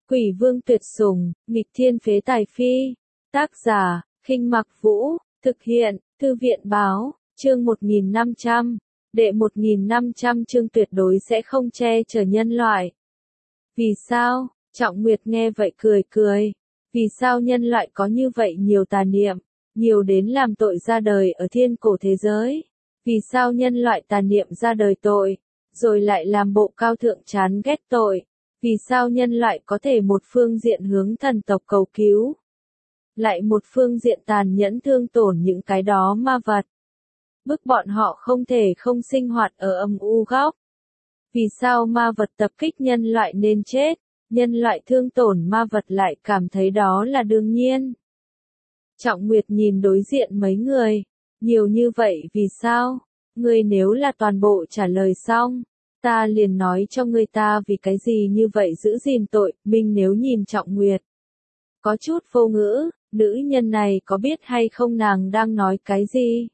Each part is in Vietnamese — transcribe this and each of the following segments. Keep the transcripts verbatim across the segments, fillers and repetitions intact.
Quỷ vương tuyệt sủng, nghịch thiên phế tài phi. Tác giả, Khinh Mặc Vũ, thực hiện, Thư viện báo, chương một nghìn năm trăm, đệ một nghìn năm trăm chương tuyệt đối sẽ không che chở nhân loại. Vì sao? Trọng Nguyệt nghe vậy cười cười. Vì sao nhân loại có như vậy nhiều tà niệm, nhiều đến làm tội ra đời ở thiên cổ thế giới? Vì sao nhân loại tà niệm ra đời tội, rồi lại làm bộ cao thượng chán ghét tội? Vì sao nhân loại có thể một phương diện hướng thần tộc cầu cứu, lại một phương diện tàn nhẫn thương tổn những cái đó ma vật, bức bọn họ không thể không sinh hoạt ở âm u góc? Vì sao ma vật tập kích nhân loại nên chết, nhân loại thương tổn ma vật lại cảm thấy đó là đương nhiên? Trọng Nguyệt nhìn đối diện mấy người, nhiều như vậy vì sao? Ngươi nếu là toàn bộ trả lời xong, ta liền nói cho ngươi ta vì cái gì như vậy giữ gìn tội. Minh nếu nhìn Trọng Nguyệt, có chút vô ngữ, nữ nhân này có biết hay không nàng đang nói cái gì?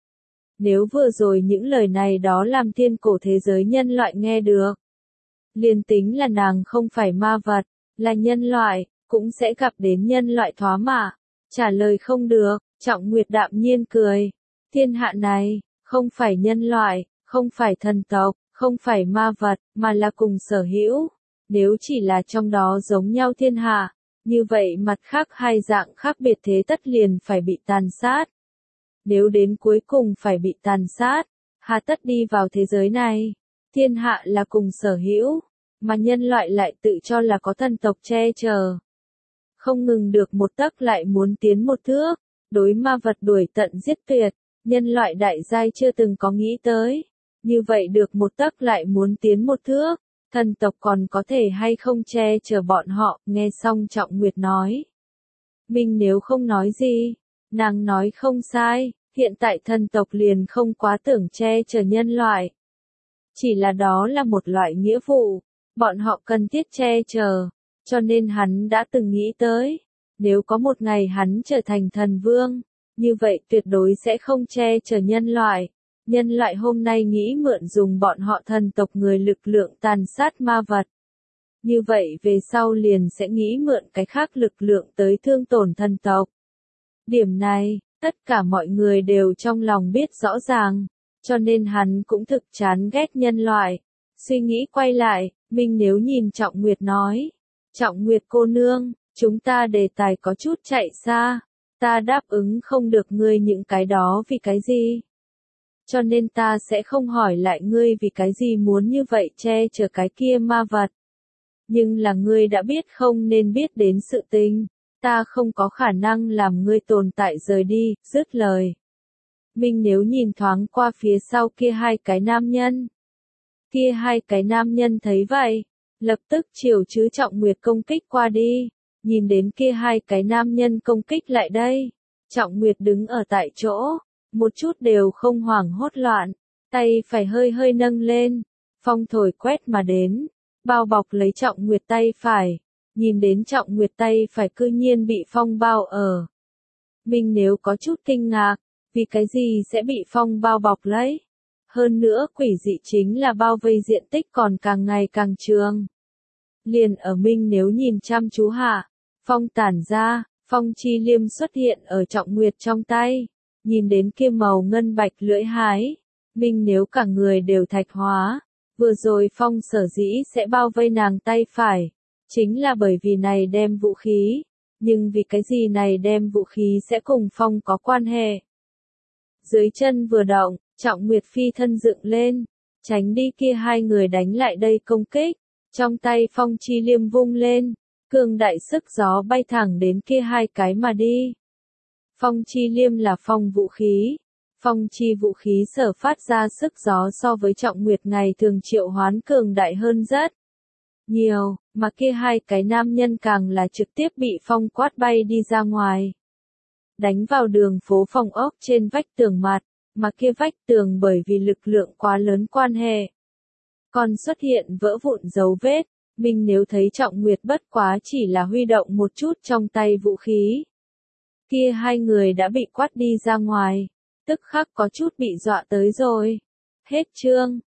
Nếu vừa rồi những lời này đó làm thiên cổ thế giới nhân loại nghe được, liền tính là nàng không phải ma vật, là nhân loại, cũng sẽ gặp đến nhân loại thoá mạ. Trả lời không được, Trọng Nguyệt đạm nhiên cười. Thiên hạ này, không phải nhân loại, không phải thần tộc, không phải ma vật, mà là cùng sở hữu. Nếu chỉ là trong đó giống nhau thiên hạ, như vậy mặt khác hai dạng khác biệt thế tất liền phải bị tàn sát. Nếu đến cuối cùng phải bị tàn sát, hà tất đi vào thế giới này? Thiên hạ là cùng sở hữu, mà nhân loại lại tự cho là có thần tộc che chở. Không ngừng được một tấc lại muốn tiến một thước, đối ma vật đuổi tận giết tuyệt, nhân loại đại giai chưa từng có nghĩ tới. Như vậy được một tấc lại muốn tiến một thước, thần tộc còn có thể hay không che chở bọn họ? Nghe xong Trọng Nguyệt nói, Minh nếu không nói gì, nàng nói không sai, hiện tại thần tộc liền không quá tưởng che chở nhân loại. Chỉ là đó là một loại nghĩa vụ, bọn họ cần thiết che chở, cho nên hắn đã từng nghĩ tới, nếu có một ngày hắn trở thành thần vương, như vậy tuyệt đối sẽ không che chở nhân loại. Nhân loại hôm nay nghĩ mượn dùng bọn họ thần tộc người lực lượng tàn sát ma vật. Như vậy về sau liền sẽ nghĩ mượn cái khác lực lượng tới thương tổn thần tộc. Điểm này, tất cả mọi người đều trong lòng biết rõ ràng, cho nên hắn cũng thực chán ghét nhân loại. Suy nghĩ quay lại, Minh nếu nhìn Trọng Nguyệt nói, Trọng Nguyệt cô nương, chúng ta đề tài có chút chạy xa, ta đáp ứng không được ngươi những cái đó vì cái gì? Cho nên ta sẽ không hỏi lại ngươi vì cái gì muốn như vậy che chở cái kia ma vật. Nhưng là ngươi đã biết không nên biết đến sự tình, ta không có khả năng làm ngươi tồn tại rời đi. Dứt lời, Minh nếu nhìn thoáng qua phía sau kia hai cái nam nhân. Kia hai cái nam nhân thấy vậy, lập tức chiều chứ Trọng Nguyệt công kích qua đi. Nhìn đến kia hai cái nam nhân công kích lại đây, Trọng Nguyệt đứng ở tại chỗ, một chút đều không hoảng hốt loạn, tay phải hơi hơi nâng lên, phong thổi quét mà đến, bao bọc lấy Trọng Nguyệt tay phải. Nhìn đến Trọng Nguyệt tay phải cư nhiên bị phong bao ở. Minh nếu có chút kinh ngạc, vì cái gì sẽ bị phong bao bọc lấy? Hơn nữa quỷ dị chính là bao vây diện tích còn càng ngày càng trường. Liền ở Minh nếu nhìn chăm chú hạ, phong tản ra, phong chi liêm xuất hiện ở Trọng Nguyệt trong tay. Nhìn đến kia màu ngân bạch lưỡi hái, Minh nếu cả người đều thạch hóa. Vừa rồi phong sở dĩ sẽ bao vây nàng tay phải, chính là bởi vì này đem vũ khí. Nhưng vì cái gì này đem vũ khí sẽ cùng phong có quan hệ? Dưới chân vừa động, Trọng Nguyệt phi thân dựng lên, tránh đi kia hai người đánh lại đây công kích. Trong tay phong chi liêm vung lên, cường đại sức gió bay thẳng đến kia hai cái mà đi. Phong chi liêm là phong vũ khí. Phong chi vũ khí sở phát ra sức gió so với Trọng Nguyệt ngày thường triệu hoán cường đại hơn rất nhiều, mà kia hai cái nam nhân càng là trực tiếp bị phong quát bay đi ra ngoài. Đánh vào đường phố phòng ốc trên vách tường mặt, mà kia vách tường bởi vì lực lượng quá lớn quan hệ, còn xuất hiện vỡ vụn dấu vết. Mình nếu thấy Trọng Nguyệt bất quá chỉ là huy động một chút trong tay vũ khí, kia hai người đã bị quát đi ra ngoài, tức khắc có chút bị dọa tới rồi. Hết chương.